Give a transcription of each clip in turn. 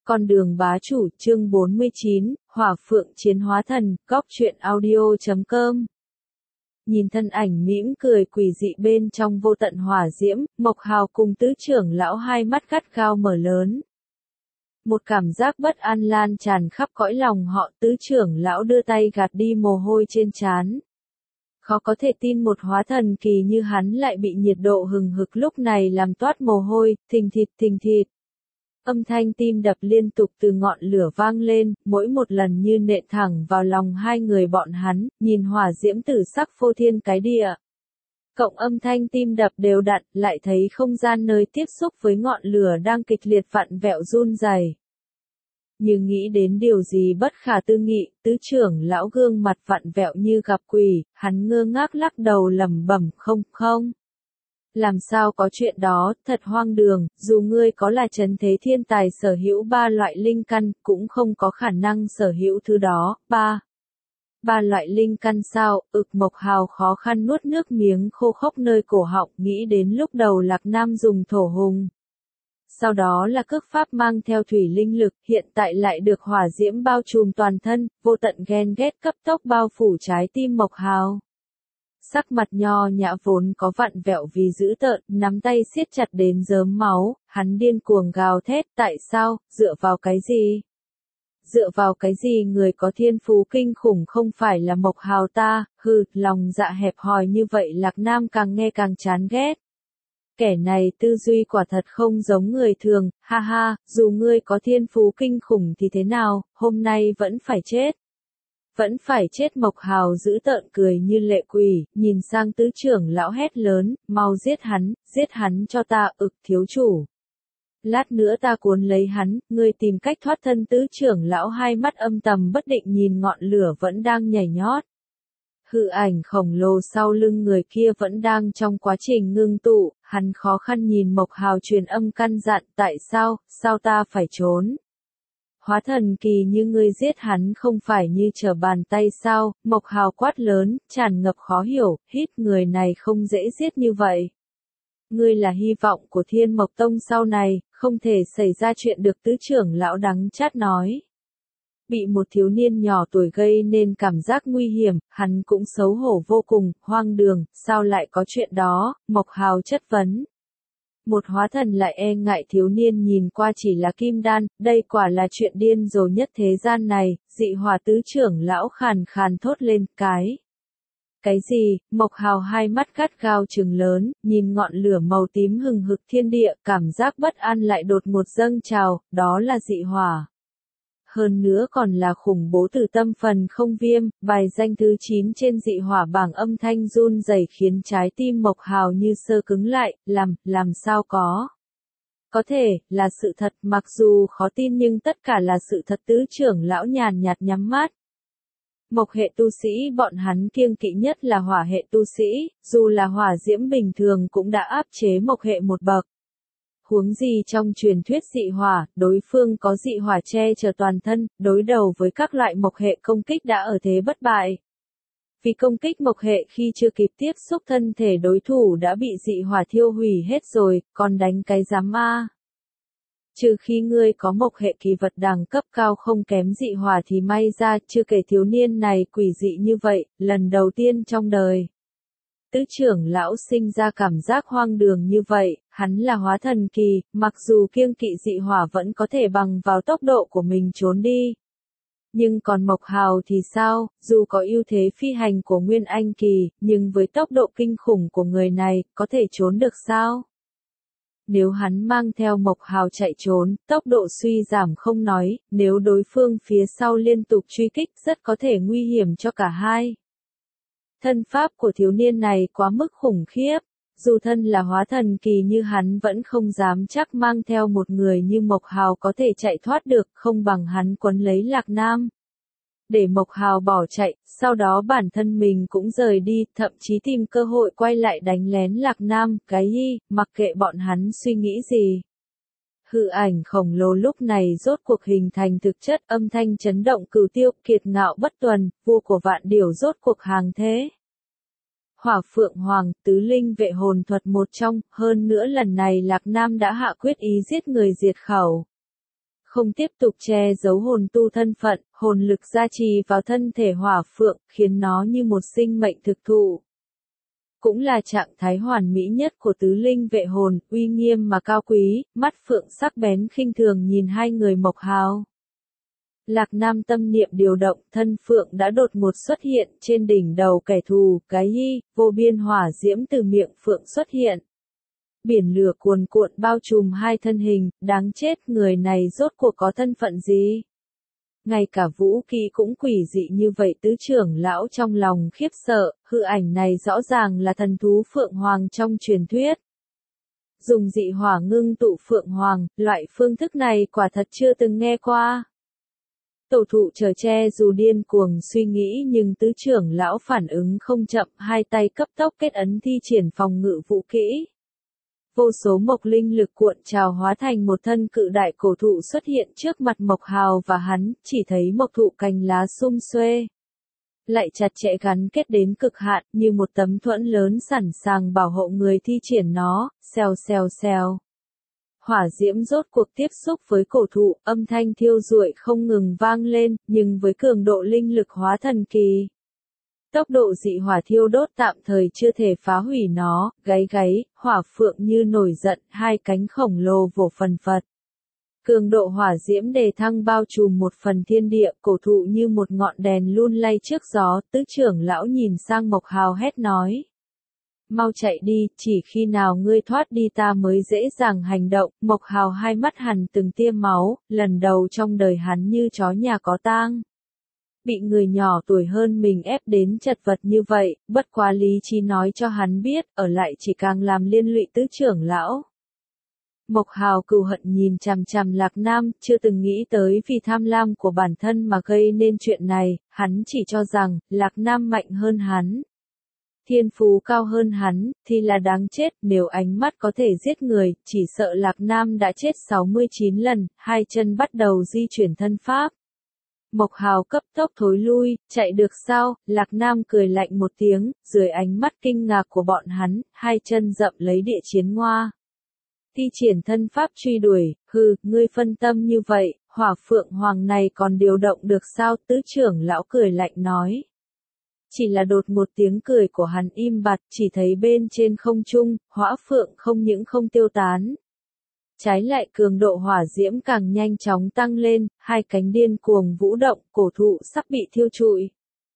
Con đường bá chủ chương 49, Hỏa Phượng Chiến Hóa Thần, góc truyện audio.com. Nhìn thân ảnh mỉm cười quỷ dị bên trong vô tận hỏa diễm, Mộc Hào cùng tứ trưởng lão hai mắt gắt gao mở lớn. Một cảm giác bất an lan tràn khắp cõi lòng họ, tứ trưởng lão đưa tay gạt đi mồ hôi trên trán. Khó có thể tin một hóa thần kỳ như hắn lại bị nhiệt độ hừng hực lúc này làm toát mồ hôi, thình thịt. Âm thanh tim đập liên tục từ ngọn lửa vang lên, mỗi một lần như nện thẳng vào lòng hai người bọn hắn, nhìn hỏa diễm tử sắc phô thiên cái địa. Cộng âm thanh tim đập đều đặn, lại thấy không gian nơi tiếp xúc với ngọn lửa đang kịch liệt vặn vẹo run rẩy. Như nghĩ đến điều gì bất khả tư nghị, tứ trưởng lão gương mặt vặn vẹo như gặp quỷ, hắn ngơ ngác lắc đầu lẩm bẩm không. Làm sao có chuyện đó, thật hoang đường, dù ngươi có là trấn thế thiên tài sở hữu ba loại linh căn, cũng không có khả năng sở hữu thứ đó. Ba loại linh căn sao, Mộc Hào khó khăn nuốt nước miếng khô khốc nơi cổ họng, nghĩ đến lúc đầu Lạc Nam dùng thổ hùng. Sau đó là cước pháp mang theo thủy linh lực, hiện tại lại được hỏa diễm bao trùm toàn thân, vô tận ghen ghét cấp tốc bao phủ trái tim Mộc Hào. Sắc mặt nho nhã vốn có vặn vẹo vì dữ tợn, nắm tay siết chặt đến rớm máu, hắn điên cuồng gào thét, tại sao, dựa vào cái gì? Dựa vào cái gì người có thiên phú kinh khủng không phải là Mộc Hào ta, lòng dạ hẹp hòi như vậy Lạc Nam càng nghe càng chán ghét. Kẻ này tư duy quả thật không giống người thường, ha, dù ngươi có thiên phú kinh khủng thì thế nào, hôm nay vẫn phải chết. Vẫn phải chết. Mộc Hào giữ tợn cười như lệ quỷ, nhìn sang tứ trưởng lão hét lớn, mau giết hắn cho ta, thiếu chủ. Lát nữa ta cuốn lấy hắn, ngươi tìm cách thoát thân. Tứ trưởng lão hai mắt âm tầm bất định nhìn ngọn lửa vẫn đang nhảy nhót. Hư ảnh khổng lồ sau lưng người kia vẫn đang trong quá trình ngưng tụ, hắn khó khăn nhìn Mộc Hào truyền âm căn dặn, tại sao ta phải trốn? Hóa thần kỳ như ngươi giết hắn không phải như trở bàn tay sao? Mộc Hào quát lớn, tràn ngập khó hiểu, người này không dễ giết như vậy. Ngươi là hy vọng của Thiên Mộc Tông sau này, không thể xảy ra chuyện được. Tứ trưởng lão đắng chát nói. Bị một thiếu niên nhỏ tuổi gây nên cảm giác nguy hiểm, hắn cũng xấu hổ vô cùng, hoang đường, sao lại có chuyện đó? Mộc Hào chất vấn. Một hóa thần lại e ngại thiếu niên nhìn qua chỉ là kim đan, đây quả là chuyện điên rồ nhất thế gian này, dị hỏa. Tứ trưởng lão khàn khàn thốt lên, cái gì? Mộc Hào hai mắt gắt gao trừng lớn, nhìn ngọn lửa màu tím hừng hực thiên địa, cảm giác bất an lại đột ngột dâng trào, đó là dị hỏa. Hơn nữa còn là khủng bố từ tâm phần không viêm, bài danh thứ 9 trên dị hỏa bảng. Âm thanh run rẩy khiến trái tim Mộc Hào như sơ cứng lại, làm sao có thể, là sự thật, mặc dù khó tin nhưng tất cả là sự thật. Tứ trưởng lão nhàn nhạt nhắm mắt. Mộc hệ tu sĩ bọn hắn kiêng kỵ nhất là hỏa hệ tu sĩ, dù là hỏa diễm bình thường cũng đã áp chế mộc hệ một bậc. Huống gì trong truyền thuyết dị hỏa, đối phương có dị hỏa che chở toàn thân, đối đầu với các loại mộc hệ công kích đã ở thế bất bại. Vì công kích mộc hệ khi chưa kịp tiếp xúc thân thể đối thủ đã bị dị hỏa thiêu hủy hết rồi, còn đánh cái giám a. Trừ khi ngươi có mộc hệ kỳ vật đẳng cấp cao không kém dị hỏa thì may ra, chưa kể thiếu niên này quỷ dị như vậy, lần đầu tiên trong đời. Tứ trưởng lão sinh ra cảm giác hoang đường như vậy, hắn là hóa thần kỳ, mặc dù kiêng kỵ dị hỏa vẫn có thể bằng vào tốc độ của mình trốn đi. Nhưng còn Mộc Hào thì sao, dù có ưu thế phi hành của Nguyên Anh kỳ, nhưng với tốc độ kinh khủng của người này, có thể trốn được sao? Nếu hắn mang theo Mộc Hào chạy trốn, tốc độ suy giảm không nói, nếu đối phương phía sau liên tục truy kích rất có thể nguy hiểm cho cả hai. Thân pháp của thiếu niên này quá mức khủng khiếp, dù thân là hóa thần kỳ như hắn vẫn không dám chắc mang theo một người như Mộc Hào có thể chạy thoát được, không bằng hắn quấn lấy Lạc Nam. Để Mộc Hào bỏ chạy, sau đó bản thân mình cũng rời đi, thậm chí tìm cơ hội quay lại đánh lén Lạc Nam, mặc kệ bọn hắn suy nghĩ gì. Hư ảnh khổng lồ lúc này rốt cuộc hình thành thực chất, âm thanh chấn động cửu tiêu, kiệt ngạo bất tuần, vua của vạn điểu rốt cuộc hàng thế. Hỏa Phượng Hoàng, tứ linh vệ hồn thuật một trong, hơn nữa lần này Lạc Nam đã hạ quyết ý giết người diệt khẩu. không tiếp tục che giấu hồn tu thân phận, hồn lực gia trì vào thân thể hỏa phượng, khiến nó như một sinh mệnh thực thụ. Cũng là trạng thái hoàn mỹ nhất của tứ linh vệ hồn, uy nghiêm mà cao quý, mắt phượng sắc bén khinh thường nhìn hai người Mộc Hào. Lạc Nam tâm niệm điều động, thân phượng đã đột ngột xuất hiện trên đỉnh đầu kẻ thù, cái hi, vô biên hỏa diễm từ miệng phượng xuất hiện. Biển lửa cuồn cuộn bao trùm hai thân hình, đáng chết, người này rốt cuộc có thân phận gì? Ngay cả vũ kỹ cũng quỷ dị như vậy, tứ trưởng lão trong lòng khiếp sợ, hư ảnh này rõ ràng là thần thú Phượng Hoàng trong truyền thuyết. Dùng dị hỏa ngưng tụ Phượng Hoàng, loại phương thức này quả thật chưa từng nghe qua. Tổ thụ chờ che dù điên cuồng suy nghĩ nhưng tứ trưởng lão phản ứng không chậm, hai tay cấp tốc kết ấn thi triển phòng ngự vũ kỹ. Vô số mộc linh lực cuộn trào hóa thành một thân cự đại cổ thụ xuất hiện trước mặt Mộc Hào và hắn, chỉ thấy mộc thụ cành lá sum xuê. Lại chặt chẽ gắn kết đến cực hạn, như một tấm thuẫn lớn sẵn sàng bảo hộ người thi triển nó, xèo xèo xèo. Hỏa diễm rốt cuộc tiếp xúc với cổ thụ, âm thanh thiêu rụi không ngừng vang lên, nhưng với cường độ linh lực hóa thần kỳ. Tốc độ dị hỏa thiêu đốt tạm thời chưa thể phá hủy nó, gáy gáy, hỏa phượng như nổi giận, hai cánh khổng lồ vỗ phần phật. Cường độ hỏa diễm đề thăng bao trùm một phần thiên địa, cổ thụ như một ngọn đèn lung lay trước gió, tứ trưởng lão nhìn sang Mộc Hào hét nói. Mau chạy đi, chỉ khi nào ngươi thoát đi ta mới dễ dàng hành động. Mộc Hào hai mắt hằn từng tia máu, lần đầu trong đời hắn như chó nhà có tang. Bị người nhỏ tuổi hơn mình ép đến chật vật như vậy, bất quá lý trí nói cho hắn biết, ở lại chỉ càng làm liên lụy tứ trưởng lão. Mộc Hào cừu hận nhìn chằm chằm Lạc Nam, chưa từng nghĩ tới vì tham lam của bản thân mà gây nên chuyện này, hắn chỉ cho rằng, Lạc Nam mạnh hơn hắn. Thiên phú cao hơn hắn, thì là đáng chết, nếu ánh mắt có thể giết người, chỉ sợ Lạc Nam đã chết 69 lần, hai chân bắt đầu di chuyển thân pháp. Mộc Hào cấp tốc thối lui, chạy được sao? Lạc Nam cười lạnh một tiếng, dưới ánh mắt kinh ngạc của bọn hắn, hai chân dậm lấy địa chiến ngoa. Thi triển thân pháp truy đuổi, hừ, ngươi phân tâm như vậy, hỏa phượng hoàng này còn điều động được sao? Tứ trưởng lão cười lạnh nói. Chỉ là đột một tiếng cười của hắn im bặt, chỉ thấy bên trên không trung, hỏa phượng không những không tiêu tán. Trái lại cường độ hỏa diễm càng nhanh chóng tăng lên, hai cánh điên cuồng vũ động, cổ thụ sắp bị thiêu trụi.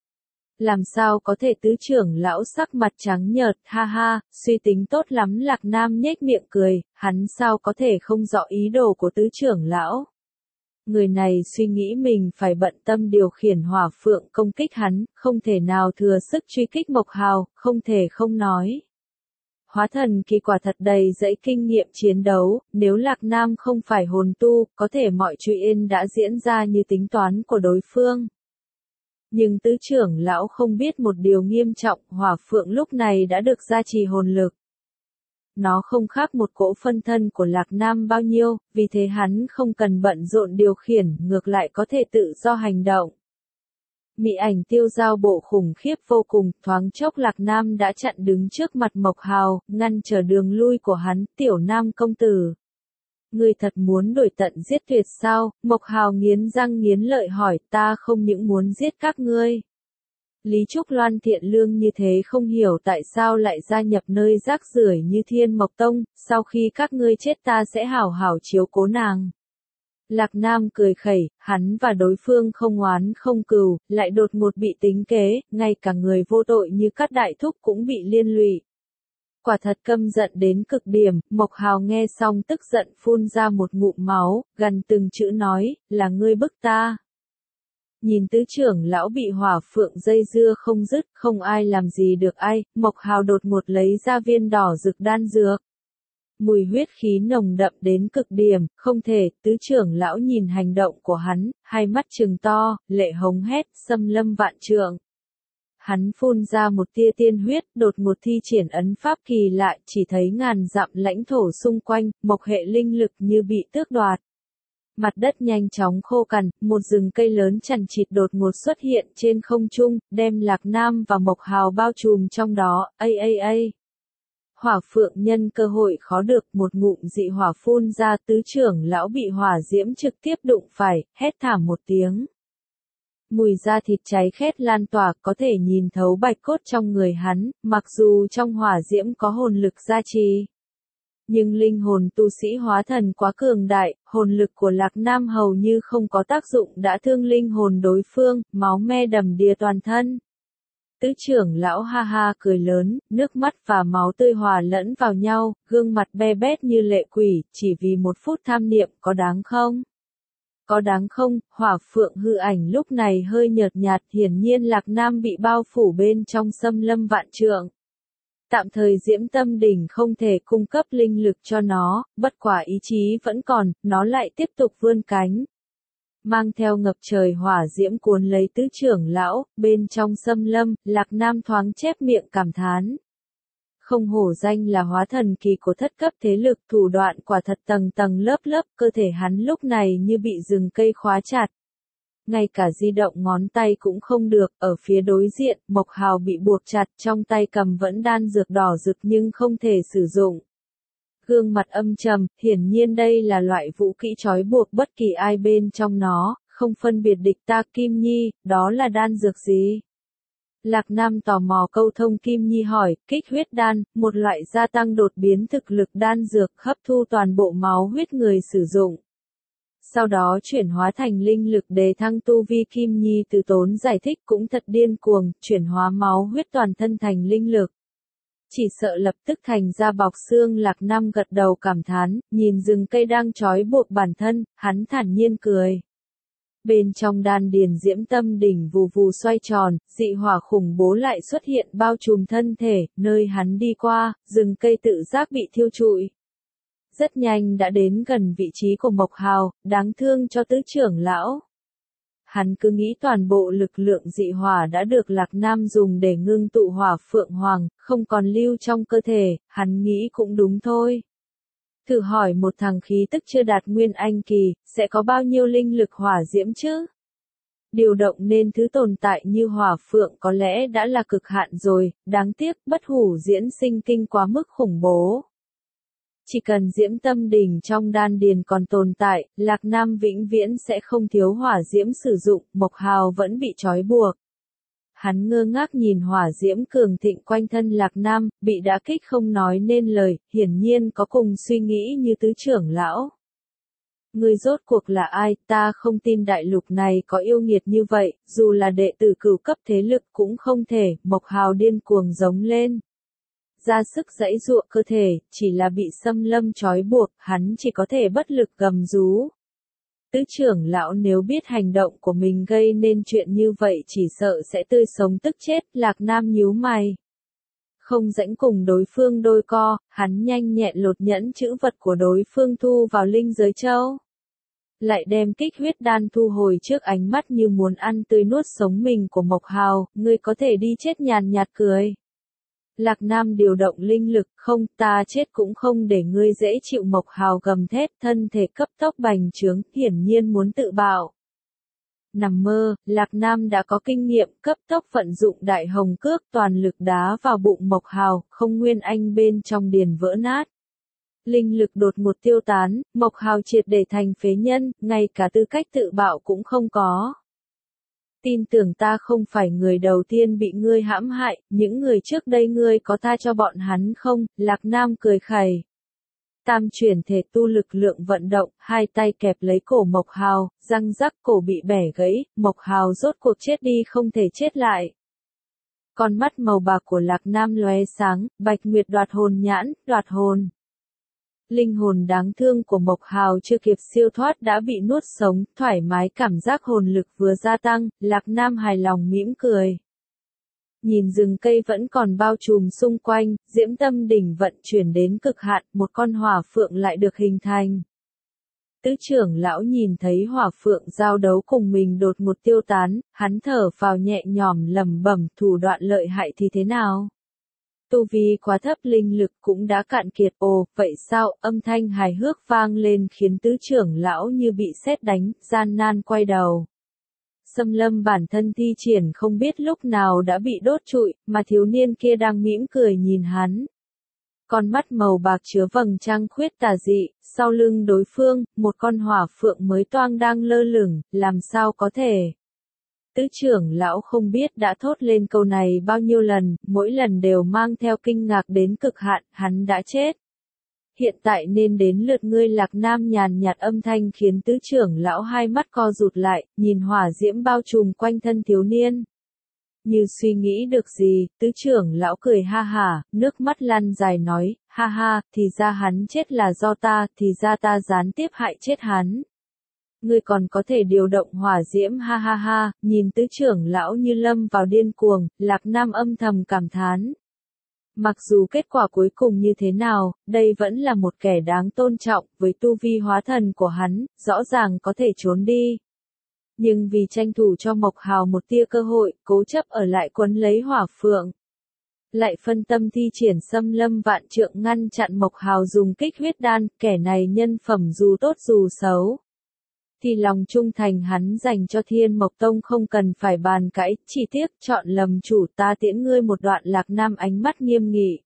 Làm sao có thể? Tứ trưởng lão sắc mặt trắng nhợt, ha ha, suy tính tốt lắm. Lạc Nam nhếch miệng cười, hắn sao có thể không rõ ý đồ của tứ trưởng lão. Người này suy nghĩ mình phải bận tâm điều khiển hỏa phượng công kích hắn, không thể nào thừa sức truy kích Mộc Hào, không thể không nói. Hóa thần kỳ quả thật đầy dẫy kinh nghiệm chiến đấu, nếu Lạc Nam không phải hồn tu, có thể mọi chuyện đã diễn ra như tính toán của đối phương. Nhưng tứ trưởng lão không biết một điều nghiêm trọng, hỏa phượng lúc này đã được gia trì hồn lực. Nó không khác một cỗ phân thân của Lạc Nam bao nhiêu, vì thế hắn không cần bận rộn điều khiển, ngược lại có thể tự do hành động. Mị ảnh tiêu giao bộ khủng khiếp vô cùng, thoáng chốc Lạc Nam đã chặn đứng trước mặt Mộc Hào, ngăn trở đường lui của hắn, tiểu nam công tử. Ngươi thật muốn đuổi tận giết tuyệt sao? Mộc Hào nghiến răng nghiến lợi hỏi, ta không những muốn giết các ngươi. Lý Trúc Loan thiện lương như thế không hiểu tại sao lại gia nhập nơi rác rưởi như Thiên Mộc Tông, sau khi các ngươi chết ta sẽ hảo hảo chiếu cố nàng. Lạc Nam cười khẩy, hắn và đối phương không oán không cừu, lại đột ngột bị tính kế, ngay cả người vô tội như Cát Đại Thúc cũng bị liên lụy. Quả thật căm giận đến cực điểm, Mộc Hào nghe xong tức giận phun ra một ngụm máu, gần từng chữ nói, là ngươi bức ta. Nhìn tứ trưởng lão bị hỏa phượng dây dưa không dứt, không ai làm gì được ai, Mộc Hào đột ngột lấy ra viên đỏ rực đan dược. Mùi huyết khí nồng đậm đến cực điểm, không thể, tứ trưởng lão nhìn hành động của hắn, hai mắt trừng to, lệ hống hét, xâm lâm vạn trượng. Hắn phun ra một tia tiên huyết, đột ngột thi triển ấn pháp kỳ lạ, chỉ thấy ngàn dặm lãnh thổ xung quanh, mộc hệ linh lực như bị tước đoạt. Mặt đất nhanh chóng khô cằn, một rừng cây lớn chằng chịt đột ngột xuất hiện trên không trung, đem Lạc Nam và Mộc Hào bao trùm trong đó, Hỏa phượng nhân cơ hội khó được một ngụm dị hỏa phun ra, tứ trưởng lão bị hỏa diễm trực tiếp đụng phải, hét thảm một tiếng. Mùi da thịt cháy khét lan tỏa, có thể nhìn thấu bạch cốt trong người hắn, mặc dù trong hỏa diễm có hồn lực gia trì. Nhưng linh hồn tu sĩ hóa thần quá cường đại, hồn lực của Lạc Nam hầu như không có tác dụng đã thương linh hồn đối phương, máu me đầm đìa toàn thân. Tứ trưởng lão ha ha cười lớn, nước mắt và máu tươi hòa lẫn vào nhau, gương mặt be bét như lệ quỷ, chỉ vì một phút tham niệm có đáng không? Có đáng không? Hỏa phượng hư ảnh lúc này hơi nhợt nhạt, hiển nhiên Lạc Nam bị bao phủ bên trong xâm lâm vạn trượng. Tạm thời Diễm Tâm Đỉnh không thể cung cấp linh lực cho nó, bất quả ý chí vẫn còn, nó lại tiếp tục vươn cánh. Mang theo ngập trời hỏa diễm cuốn lấy tứ trưởng lão, bên trong xâm lâm, Lạc Nam thoáng chép miệng cảm thán. Không hổ danh là hóa thần kỳ của thất cấp thế lực, thủ đoạn quả thật tầng tầng lớp lớp, cơ thể hắn lúc này như bị rừng cây khóa chặt. Ngay cả di động ngón tay cũng không được, ở phía đối diện, Mộc Hào bị buộc chặt, trong tay cầm vẫn đan dược đỏ rực nhưng không thể sử dụng. Gương mặt âm trầm, hiển nhiên đây là loại vũ kỹ trói buộc bất kỳ ai bên trong nó, không phân biệt địch ta. Kim Nhi, đó là đan dược gì? Lạc Nam tò mò câu thông Kim Nhi hỏi, kích huyết đan, một loại gia tăng đột biến thực lực đan dược hấp thu toàn bộ máu huyết người sử dụng. Sau đó chuyển hóa thành linh lực để thăng tu vi. Kim Nhi từ tốn giải thích cũng thật điên cuồng, chuyển hóa máu huyết toàn thân thành linh lực. Chỉ sợ lập tức thành ra bọc xương. Lạc Nam gật đầu cảm thán, nhìn rừng cây đang trói buộc bản thân, hắn thản nhiên cười. Bên trong đan điền Diễm Tâm Đỉnh vù vù xoay tròn, dị hỏa khủng bố lại xuất hiện bao trùm thân thể, nơi hắn đi qua, rừng cây tự giác bị thiêu trụi. Rất nhanh đã đến gần vị trí của Mộc Hào, đáng thương cho tứ trưởng lão. Hắn cứ nghĩ toàn bộ lực lượng dị hỏa đã được Lạc Nam dùng để ngưng tụ hỏa phượng hoàng, không còn lưu trong cơ thể, hắn nghĩ cũng đúng thôi. Thử hỏi một thằng khí tức chưa đạt nguyên anh kỳ, sẽ có bao nhiêu linh lực hỏa diễm chứ? Điều động nên thứ tồn tại như hỏa phượng có lẽ đã là cực hạn rồi, đáng tiếc bất hủ diễn sinh kinh quá mức khủng bố. Chỉ cần Diễm Tâm Đỉnh trong đan điền còn tồn tại, Lạc Nam vĩnh viễn sẽ không thiếu hỏa diễm sử dụng, Mộc Hào vẫn bị trói buộc. Hắn ngơ ngác nhìn hỏa diễm cường thịnh quanh thân Lạc Nam, bị đả kích không nói nên lời, hiển nhiên có cùng suy nghĩ như tứ trưởng lão. Ngươi rốt cuộc là ai? Ta không tin đại lục này có yêu nghiệt như vậy, dù là đệ tử cửu cấp thế lực cũng không thể. Mộc Hào điên cuồng giống lên. Ra sức giãy giụa cơ thể, chỉ là bị xâm lâm trói buộc, hắn chỉ có thể bất lực gầm rú. Tứ trưởng lão nếu biết hành động của mình gây nên chuyện như vậy chỉ sợ sẽ tươi sống tức chết. Lạc Nam nhíu mày. Không rãnh cùng đối phương đôi co, hắn nhanh nhẹn lột nhẫn chữ vật của đối phương thu vào linh giới châu. Lại đem kích huyết đan thu hồi trước ánh mắt như muốn ăn tươi nuốt sống mình của Mộc Hào, ngươi có thể đi chết. Nhàn nhạt cười. Lạc Nam điều động linh lực, không, ta chết cũng không để ngươi dễ chịu. Mộc Hào gầm thét, thân thể cấp tốc bành trướng, hiển nhiên muốn tự bạo. Nằm mơ, Lạc Nam đã có kinh nghiệm, cấp tốc vận dụng đại hồng cước, toàn lực đá vào bụng Mộc Hào, không nguyên anh bên trong điền vỡ nát. Linh lực đột ngột tiêu tán, Mộc Hào triệt để thành phế nhân, ngay cả tư cách tự bạo cũng không có. Tin tưởng ta không phải người đầu tiên bị ngươi hãm hại, những người trước đây ngươi có tha cho bọn hắn không? Lạc Nam cười khẩy. Tam chuyển thể tu lực lượng vận động, hai tay kẹp lấy cổ Mộc Hào, răng rắc cổ bị bẻ gãy, Mộc Hào rốt cuộc chết đi không thể chết lại. Con mắt màu bạc của Lạc Nam lóe sáng, Bạch Nguyệt đoạt hồn nhãn, đoạt hồn. Linh hồn đáng thương của Mộc Hào chưa kịp siêu thoát đã bị nuốt sống, thoải mái cảm giác hồn lực vừa gia tăng, Lạc Nam hài lòng mỉm cười. Nhìn rừng cây vẫn còn bao trùm xung quanh, Diễm Tâm Đỉnh vận chuyển đến cực hạn, một con hỏa phượng lại được hình thành. Tứ trưởng lão nhìn thấy hỏa phượng giao đấu cùng mình đột ngột tiêu tán, hắn thở phào nhẹ nhõm lẩm bẩm, thủ đoạn lợi hại thì thế nào? Tu vi quá thấp, linh lực cũng đã cạn kiệt. Ồ, vậy sao? Âm thanh hài hước vang lên khiến tứ trưởng lão như bị sét đánh, gian nan quay đầu. Xâm lâm bản thân thi triển không biết lúc nào đã bị đốt trụi, mà thiếu niên kia đang mỉm cười nhìn hắn. Con mắt màu bạc chứa vầng trăng khuyết tà dị, sau lưng đối phương, một con hỏa phượng mới toang đang lơ lửng, làm sao có thể. Tứ trưởng lão không biết đã thốt lên câu này bao nhiêu lần, mỗi lần đều mang theo kinh ngạc đến cực hạn, hắn đã chết. Hiện tại nên đến lượt ngươi. Lạc Nam nhàn nhạt âm thanh khiến tứ trưởng lão hai mắt co rụt lại, nhìn hỏa diễm bao trùm quanh thân thiếu niên. Như suy nghĩ được gì, tứ trưởng lão cười ha hả, nước mắt lăn dài nói, ha ha, thì ra hắn chết là do ta, thì ra ta gián tiếp hại chết hắn. Ngươi còn có thể điều động hỏa diễm, ha ha ha, nhìn tứ trưởng lão như lâm vào điên cuồng, Lạc Nam âm thầm cảm thán. Mặc dù kết quả cuối cùng như thế nào, đây vẫn là một kẻ đáng tôn trọng, với tu vi hóa thần của hắn, rõ ràng có thể trốn đi. Nhưng vì tranh thủ cho Mộc Hào một tia cơ hội, cố chấp ở lại quấn lấy hỏa phượng. Lại phân tâm thi triển xâm lâm vạn trượng ngăn chặn Mộc Hào dùng kích huyết đan, kẻ này nhân phẩm dù tốt dù xấu. Thì lòng trung thành hắn dành cho Thiên Mộc Tông không cần phải bàn cãi, chỉ tiếc chọn lầm chủ. Ta tiễn ngươi một đoạn. Lạc Nam ánh mắt nghiêm nghị.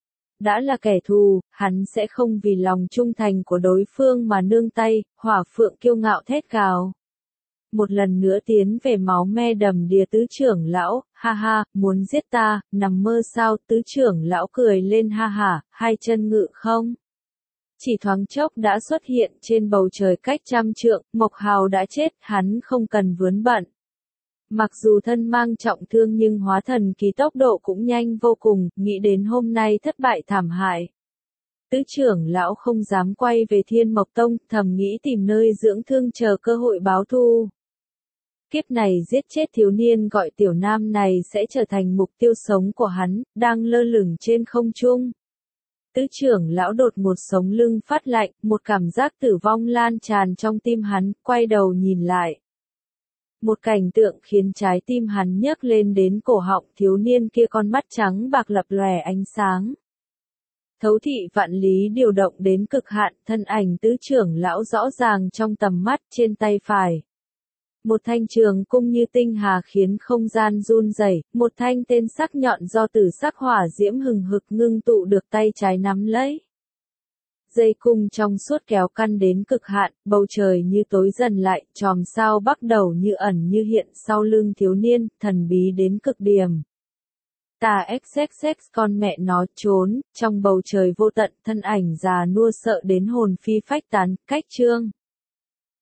Đã là kẻ thù, hắn sẽ không vì lòng trung thành của đối phương mà nương tay. Hỏa phượng kiêu ngạo thét gào. Một lần nữa tiến về máu me đầm đìa. Tứ trưởng lão, ha ha, muốn giết ta, nằm mơ sao. Tứ trưởng lão cười lên ha hả, hai chân ngự không. Chỉ thoáng chốc đã xuất hiện trên bầu trời cách 100 trượng, Mộc Hào đã chết, hắn không cần vướng bận. Mặc dù thân mang trọng thương nhưng hóa thần kỳ tốc độ cũng nhanh vô cùng, nghĩ đến hôm nay thất bại thảm hại. Tứ trưởng lão không dám quay về Thiên Mộc Tông, thầm nghĩ tìm nơi dưỡng thương chờ cơ hội báo thù. Kiếp này giết chết thiếu niên gọi Tiểu Nam này sẽ trở thành mục tiêu sống của hắn, đang lơ lửng trên không trung. Tứ trưởng lão đột một sống lưng phát lạnh, một cảm giác tử vong lan tràn trong tim hắn, quay đầu nhìn lại. Một cảnh tượng khiến trái tim hắn nhấc lên đến cổ họng. Thiếu niên kia con mắt trắng bạc lập lòe ánh sáng. Thấu thị vạn lý điều động đến cực hạn, thân ảnh tứ trưởng lão rõ ràng trong tầm mắt. Trên tay phải. Một thanh trường cung như tinh hà khiến không gian run rẩy, một thanh tên sắc nhọn do tử sắc hỏa diễm hừng hực ngưng tụ được tay trái nắm lấy. Dây cung trong suốt kéo căn đến cực hạn, bầu trời như tối dần lại, chòm sao bắt đầu như ẩn như hiện sau lưng thiếu niên, thần bí đến cực điểm. Ta xxx con mẹ nó trốn, trong bầu trời vô tận thân ảnh già nua sợ đến hồn phi phách tán, cách chương.